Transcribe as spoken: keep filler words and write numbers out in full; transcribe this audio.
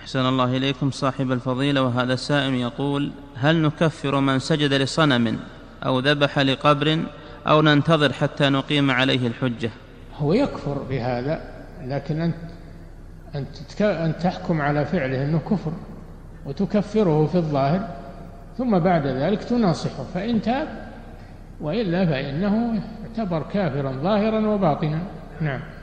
أحسن الله إليكم صاحب الفضيلة. وهذا السائل يقول: هل نكفر من سجد لصنم أو ذبح لقبر أو ننتظر حتى نقيم عليه الحجة؟ هو يكفر بهذا، لكن أنت أنت أن تحكم على فعله أنه كفر وتكفره في الظاهر، ثم بعد ذلك تناصحه، فإن تاب، وإلا فإنه يعتبر كافرا ظاهرا وباطنا. نعم.